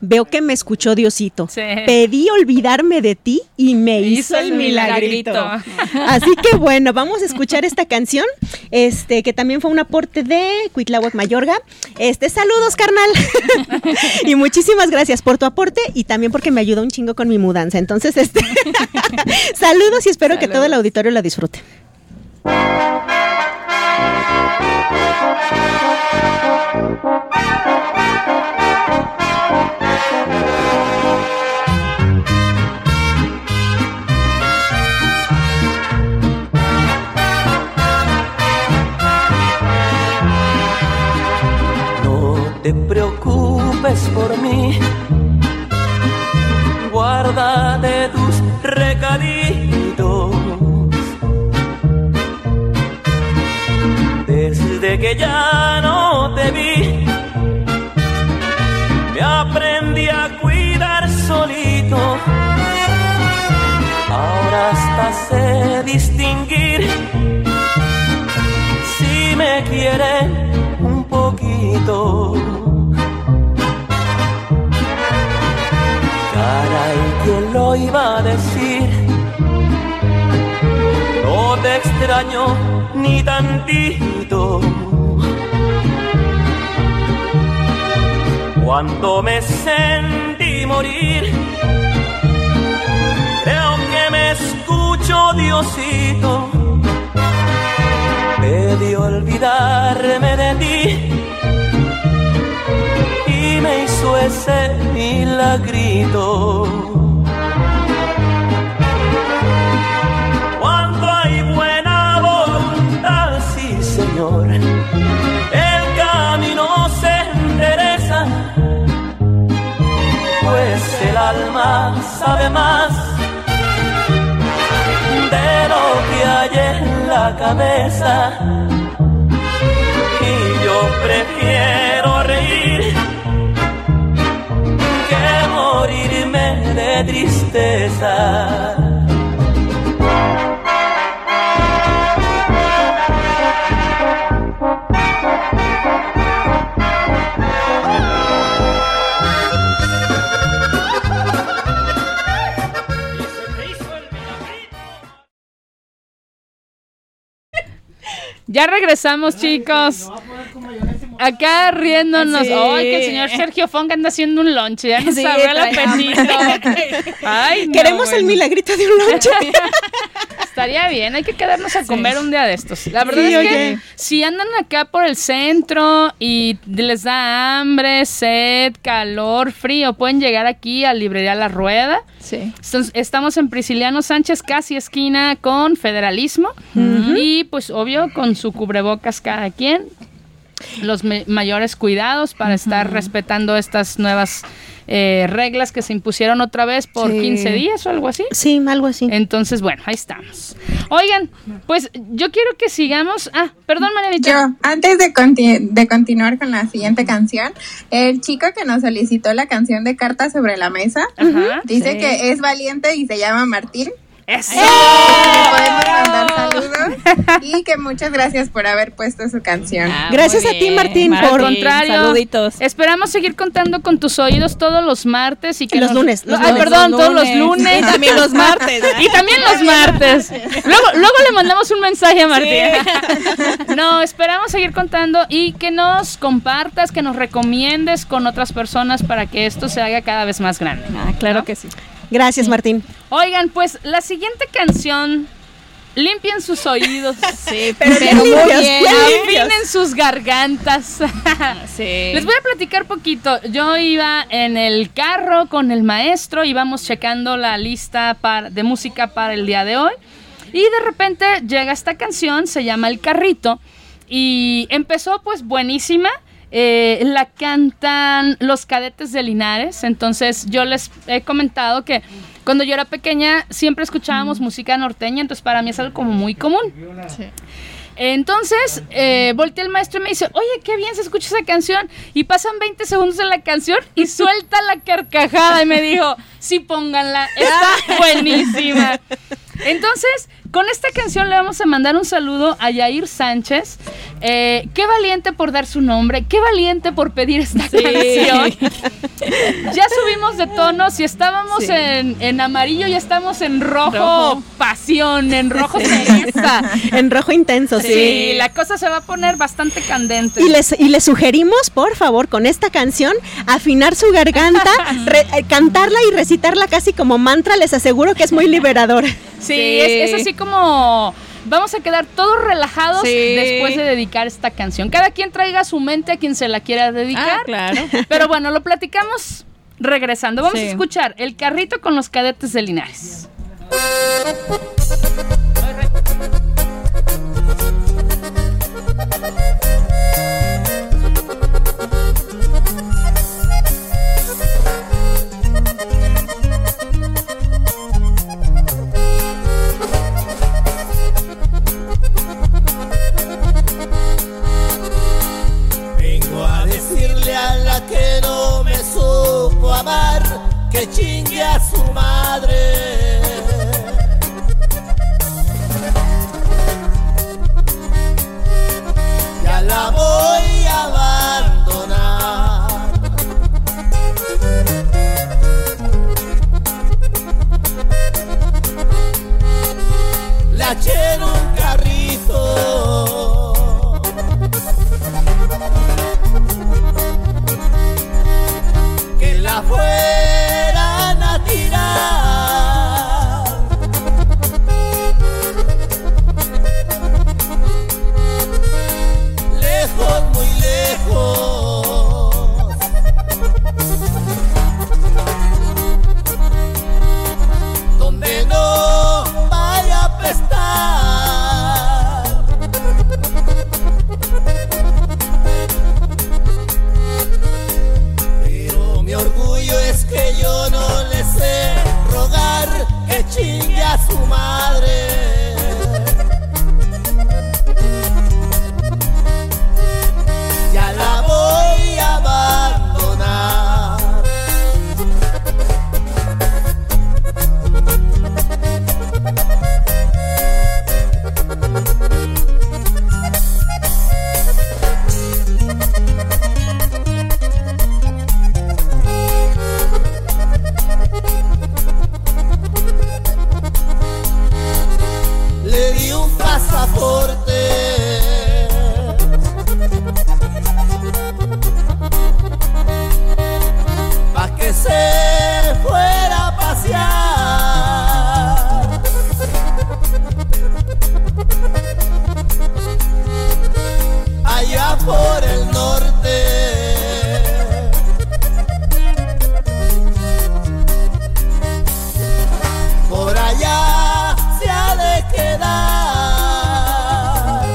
Veo que me escuchó Diosito. Sí. Pedí olvidarme de ti y me hizo el milagrito. Así que bueno, vamos a escuchar esta canción, que también fue un aporte de Cuitláhuac Mayorga. Saludos, carnal. Y muchísimas gracias por tu aporte y también porque me ayudó un chingo con mi mudanza. Entonces, saludos y espero que todo el auditorio la disfrute. No te preocupes por mí, guárdate tus recaditos. Desde que ya no te vi, me aprendí a cuidar solito. Ahora hasta sé distinguir si me quiere un poquito. Caray, ¿quién lo iba a decir? No te extraño ni tantito. Cuando me sentí morir, creo que me escuchó Diosito. Pedí olvidarme de ti y me hizo ese milagrito. Cuando hay buena voluntad, sí señor, el camino se endereza, pues el alma sabe más de lo que hay en la cabeza. Y yo prefiero reír que morirme de tristeza. Ya regresamos, chicos. Acá riéndonos. Ay, que el señor Sergio Fong anda haciendo un lonche. Ya nos abrió el apetito. Ay, queremos el milagrito de un lonche. Estaría bien, hay que quedarnos a comer un día de estos. La verdad es que si andan acá por el centro y les da hambre, sed, calor, frío, pueden llegar aquí a Librería La Rueda. Sí. Estamos en Prisciliano Sánchez, casi esquina con Federalismo. Y pues obvio con su cubrebocas cada quien. Los mayores cuidados para estar respetando estas nuevas reglas que se impusieron otra vez por 15 días o algo así. Sí, algo así. Entonces, bueno, ahí estamos. Oigan, pues yo quiero que sigamos. Perdón, Marianita. Yo, antes de continuar con la siguiente canción, el chico que nos solicitó la canción de Cartas sobre la Mesa, dice que es valiente y se llama Martín. ¡Eso! Podemos mandar saludos y que muchas gracias por haber puesto su canción. Gracias a ti, Martín, por contrario. Saluditos. Esperamos seguir contando con tus oídos todos los martes y que los lunes. Todos los lunes. Y también los martes. Y también los martes. Luego le mandamos un mensaje a Martín. Sí. No, esperamos seguir contando y que nos compartas, que nos recomiendes con otras personas para que esto se haga cada vez más grande. Claro que sí. Gracias, Martín. Oigan, pues la siguiente canción, limpien sus oídos. Sí, pero muy bien. Afinen sus gargantas. Sí. Les voy a platicar poquito. Yo iba en el carro con el maestro, íbamos checando la lista de música para el día de hoy. Y de repente llega esta canción, se llama El Carrito. Y empezó pues buenísima. La cantan los Cadetes de Linares. Entonces yo les he comentado que cuando yo era pequeña siempre escuchábamos música norteña, entonces para mí es algo como muy común. Sí. Entonces volteé al maestro y me dice, oye, qué bien se escucha esa canción. Y pasan 20 segundos de la canción y suelta la carcajada y me dijo, sí, pónganla, está buenísima. Entonces con esta canción le vamos a mandar un saludo a Yair Sánchez. Qué valiente por dar su nombre, qué valiente por pedir esta canción. Ya subimos de tono, si estábamos en amarillo, ya estamos en rojo pasión, en rojo cereza. En rojo intenso, sí. La cosa se va a poner bastante candente. Y les sugerimos, por favor, con esta canción, afinar su garganta, cantarla y recitarla casi como mantra, les aseguro que es muy liberador. Sí. Es así como... Vamos a quedar todos relajados después de dedicar esta canción. Cada quien traiga a su mente a quien se la quiera dedicar. Claro. Pero bueno, lo platicamos regresando. Vamos a escuchar El carrito con los Cadetes de Linares. A la que no me supo amar, que chingue a su madre. Ya la voy a abandonar. La eché en un carrito la fueran a tirar. Lejos, muy lejos, donde no vaya a prestar. Mi orgullo es que yo no le sé rogar que chingue a su madre. Ya la voy a abandonar. Le di un pasaporte pa' que se fuera a pasear. Allá por el norte. Por allá se ha de quedar.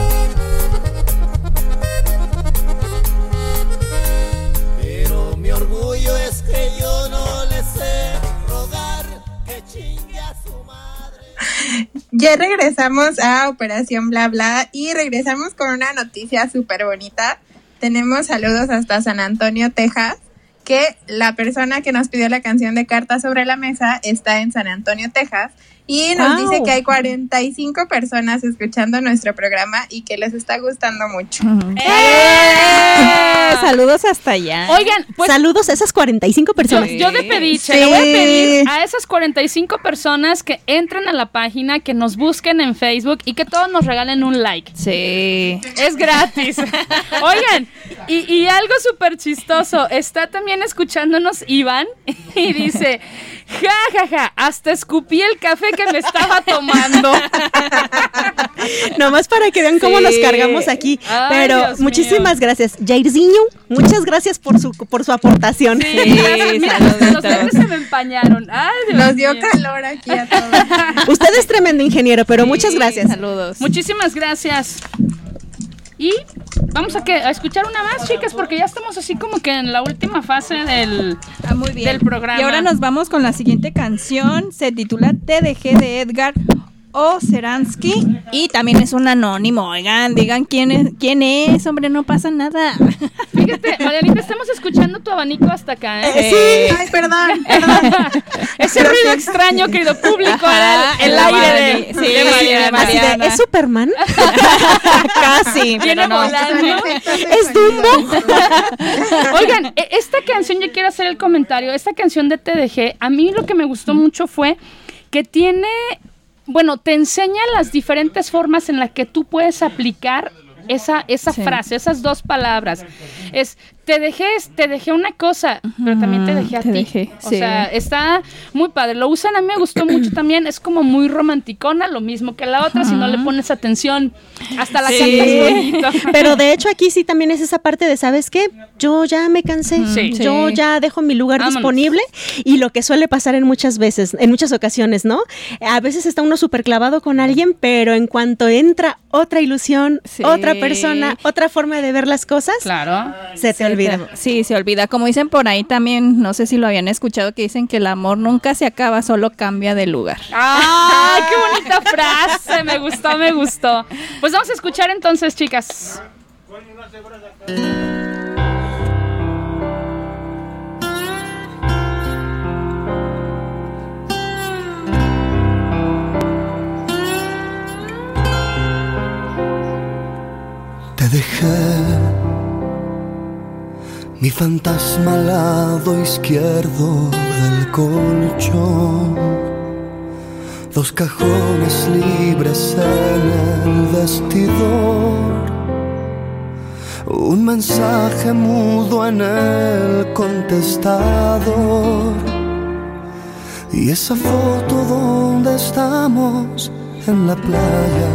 Pero mi orgullo es que yo no le sé rogar que chingue a su madre. Ya regresamos a Operación Bla Bla y regresamos con una noticia súper bonita. Tenemos saludos hasta San Antonio, Texas, que la persona que nos pidió la canción de Cartas sobre la Mesa está en San Antonio, Texas, y nos dice que hay 45 personas escuchando nuestro programa y que les está gustando mucho. Saludos hasta allá. Oigan, pues saludos a esas 45 personas. Yo de pediche, le voy a pedir a esas 45 personas que entren a la página, que nos busquen en Facebook y que todos nos regalen un like. Sí. Es gratis. Oigan, y algo súper chistoso, está también escuchándonos Iván y dice, ja, ja, ja, hasta escupí el café que me estaba tomando. Nomás para que vean cómo nos cargamos aquí. Ay, pero Dios muchísimas gracias. Jairzinho, muchas gracias por su aportación. Sí, mira, los lentes se me empañaron. Ay, Dios Nos dio mío. calor aquí a todos. Usted es tremendo ingeniero, pero muchas gracias. Saludos. Muchísimas gracias. Y vamos a escuchar una más, chicas, porque ya estamos así como que en la última fase del programa. Y ahora nos vamos con la siguiente canción. Se titula Te dejé, de Edgar Oceransky y también es un anónimo. Oigan, digan quién es, hombre, no pasa nada. Fíjate, Marianita, estamos escuchando tu abanico hasta acá, ¿eh? Sí, ay, perdón. Ese ruido extraño, querido público, era el aire de Mariana. ¿Es Superman? Casi. Viene volando. ¿Es Dumbo? Oigan, esta canción, yo quiero hacer el comentario. Esta canción de TDG, a mí lo que me gustó mucho fue que tiene, bueno, te enseña las diferentes formas en las que tú puedes aplicar esa frase, esas dos palabras. Es, te dejé una cosa, pero también te dejé a ti. O sea, está muy padre. Lo usan, a mí me gustó mucho también. Es como muy romanticona, lo mismo que la otra, si no le pones atención. Hasta la cantas bonito. Pero de hecho aquí sí también es esa parte de, ¿sabes qué? Yo ya me cansé. Yo ya dejo mi lugar disponible. Y lo que suele pasar en muchas ocasiones, ¿no? A veces está uno súper clavado con alguien, pero en cuanto entra otra ilusión, otra persona, otra forma de ver las cosas, se te olvida. Sí, se olvida. Como dicen por ahí también, no sé si lo habían escuchado, que dicen que el amor nunca se acaba, solo cambia de lugar. ¡Ay, qué bonita frase! Me gustó. Pues vamos a escuchar entonces, chicas. Te dejé mi fantasma al lado izquierdo del colchón, 2 cajones libres en el vestidor, un mensaje mudo en el contestador y esa foto donde estamos en la playa,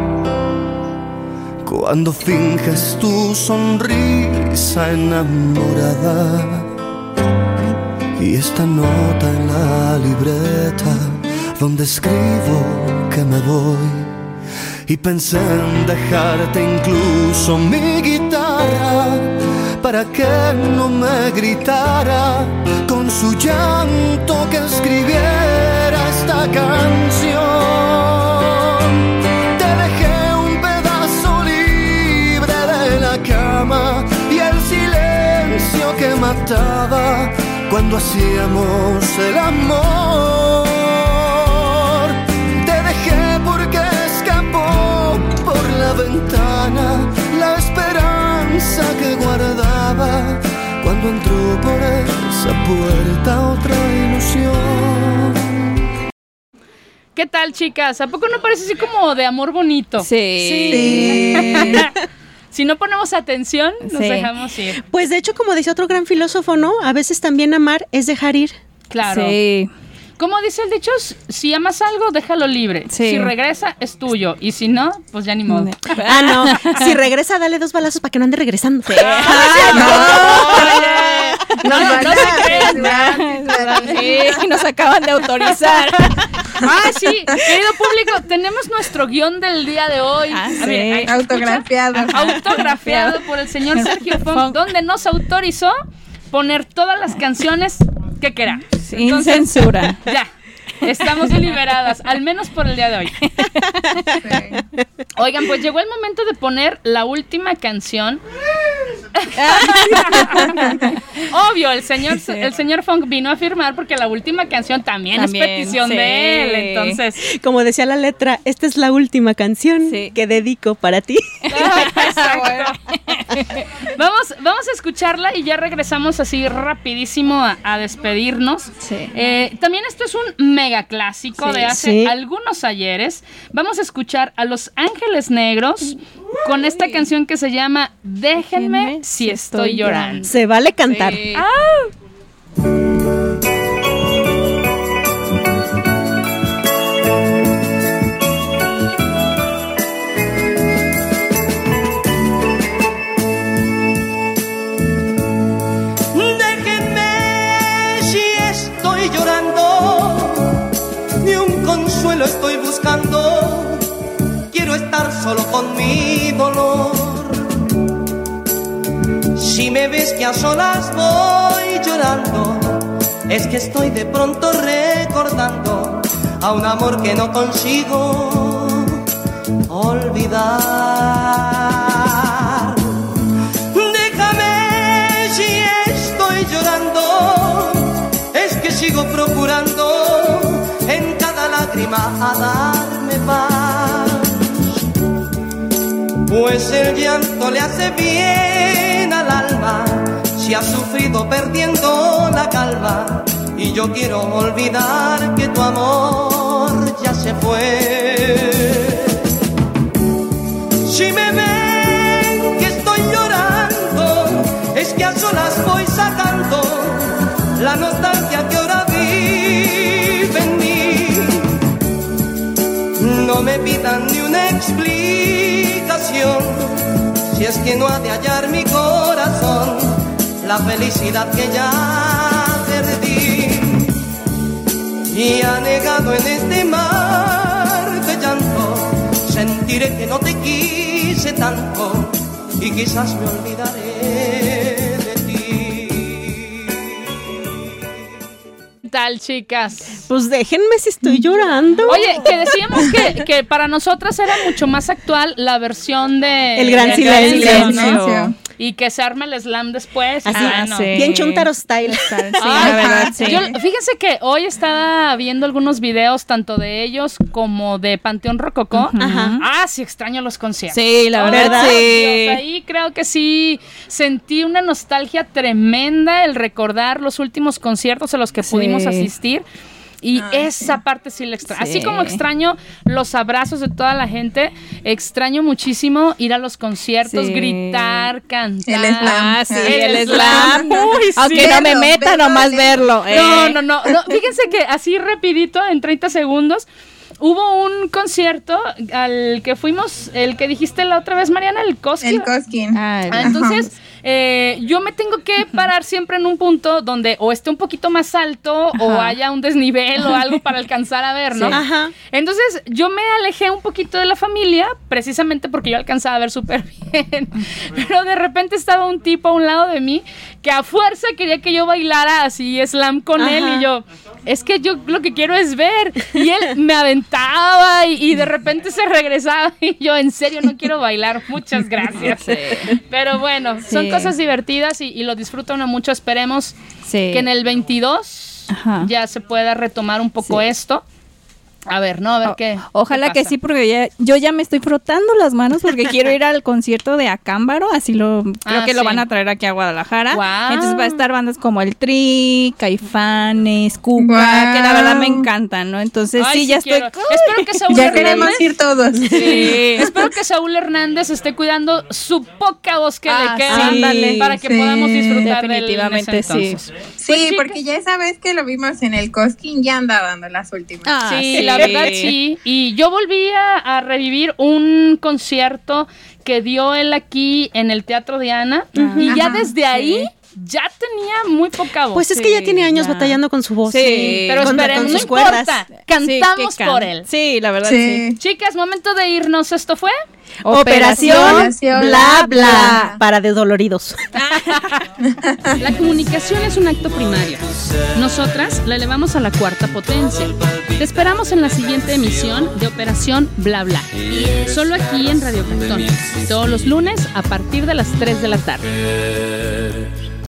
cuando finges tu sonrisa enamorada, y esta nota en la libreta donde escribo que me voy, y pensé en dejarte incluso mi guitarra para que no me gritara con su llanto que escribiera esta canción. Cama y el silencio que mataba cuando hacíamos el amor. Te dejé porque escapó por la ventana la esperanza que guardaba cuando entró por esa puerta otra ilusión. ¿Qué tal, chicas? ¿A poco no parece así como de amor bonito? Sí. Si no ponemos atención, nos dejamos ir. Pues de hecho, como dice otro gran filósofo, ¿no? A veces también amar es dejar ir. Claro. Sí. Como dice el dicho, si amas algo, déjalo libre. Sí. Si regresa, es tuyo. Y si no, pues ya ni modo. No. Si regresa, dale 2 balazos para que no ande regresando. Sí. No se crean. Sí, nos acaban de autorizar. Sí, querido público, tenemos nuestro guión del día de hoy. Ver, autografiado por el señor Sergio Funk, donde nos autorizó poner todas las canciones que queramos. Sin censura. Ya, estamos liberadas, al menos por el día de hoy. Oigan, pues llegó el momento de poner la última canción. Obvio, el señor Funk vino a firmar porque la última canción también es petición de él. Entonces, como decía la letra, esta es la última canción que dedico para ti. Exacto. Vamos a escucharla y ya regresamos así rapidísimo a despedirnos. También esto es un mega clásico de hace algunos ayeres. Vamos a escuchar a Los Ángeles Negros con esta canción que se llama Déjenme si estoy llorando. Se vale cantar. Déjenme si estoy llorando, ni un consuelo estoy buscando. Quiero estar solo con mi dolor. Si me ves que a solas voy llorando, es que estoy de pronto recordando a un amor que no consigo olvidar. Déjame si estoy llorando, es que sigo procurando en cada lágrima a darme paz. Pues el llanto le hace bien al alma si ha sufrido perdiendo la calma. Y yo quiero olvidar que tu amor ya se fue. Si me ven que estoy llorando, es que a solas voy sacando la nostalgia que ahora vive en mí. No me pidan ni una explicación, si es que no ha de hallar mi corazón la felicidad que ya perdí. Y anegado en este mar de llanto, sentiré que no te quise tanto y quizás me olvidaré de ti. ¿Qué tal, chicas? Pues déjenme si estoy llorando. Oye, que decíamos que para nosotras era mucho más actual la versión de El Gran Silencio, ¿no? Y que se arma el slam después. Así, bueno. sí. Bien Chuntaro style. Sí, la verdad, sí. Fíjense que hoy estaba viendo algunos videos tanto de ellos como de Panteón Rococó. Ajá. Sí extraño los conciertos. Sí, la verdad, sí. Dios, ahí creo que sí sentí una nostalgia tremenda el recordar los últimos conciertos a los que pudimos asistir. Y esa parte sí la extraño. Sí. Así como extraño los abrazos de toda la gente, extraño muchísimo ir a los conciertos, gritar, cantar. El slam. El slam. Uy, aunque no me meta, nomás verlo. No. Fíjense que así rapidito, en 30 segundos, hubo un concierto al que fuimos, el que dijiste la otra vez, Mariana, el Cosquín. El Cosquín. Entonces, yo me tengo que parar siempre en un punto donde o esté un poquito más alto o haya un desnivel o algo para alcanzar a ver, ¿no? Sí. Ajá. Entonces, yo me alejé un poquito de la familia, precisamente porque yo alcanzaba a ver súper bien. Pero de repente estaba un tipo a un lado de mí que a fuerza quería que yo bailara así slam con él y yo, es que yo lo que quiero es ver. Y él me aventaba y de repente se regresaba y yo, en serio, no quiero bailar, muchas gracias. Sí. Pero bueno, son cosas divertidas y lo disfruta uno mucho. Esperemos que en el 22 ya se pueda retomar un poco esto. A ver, ¿no? A ver qué. Ojalá qué que sí, porque yo ya me estoy frotando las manos porque quiero ir al concierto de Acámbaro, así creo que lo van a traer aquí a Guadalajara. Wow. Entonces va a estar bandas como El Tri, Caifanes, Cuca, que la verdad me encantan, ¿no? Entonces ya quiero. estoy. Espero que Saúl ya queremos ir todos. Sí. Espero que Saúl Hernández esté cuidando su poca voz que le queda para que podamos disfrutar definitivamente entonces. Sí, porque ya esa vez que lo vimos en el Cosquín ya anda dando las últimas. Sí, la verdad sí. Y yo volví a revivir un concierto que dio él aquí en el Teatro Diana. Y ya desde ahí ya tenía muy poca voz. Pues es que ya tiene años batallando con su voz. Sí, pero esperemos, no importa. Cantamos por él. Sí, la verdad sí. Chicas, momento de irnos. Esto fue Operación Bla Bla para desdoloridos. La comunicación es un acto primario. Nosotras la elevamos a la cuarta potencia. Te esperamos en la siguiente emisión de Operación Bla Bla. Solo aquí en Radio Cantón. Todos los lunes a partir de las 3 de la tarde.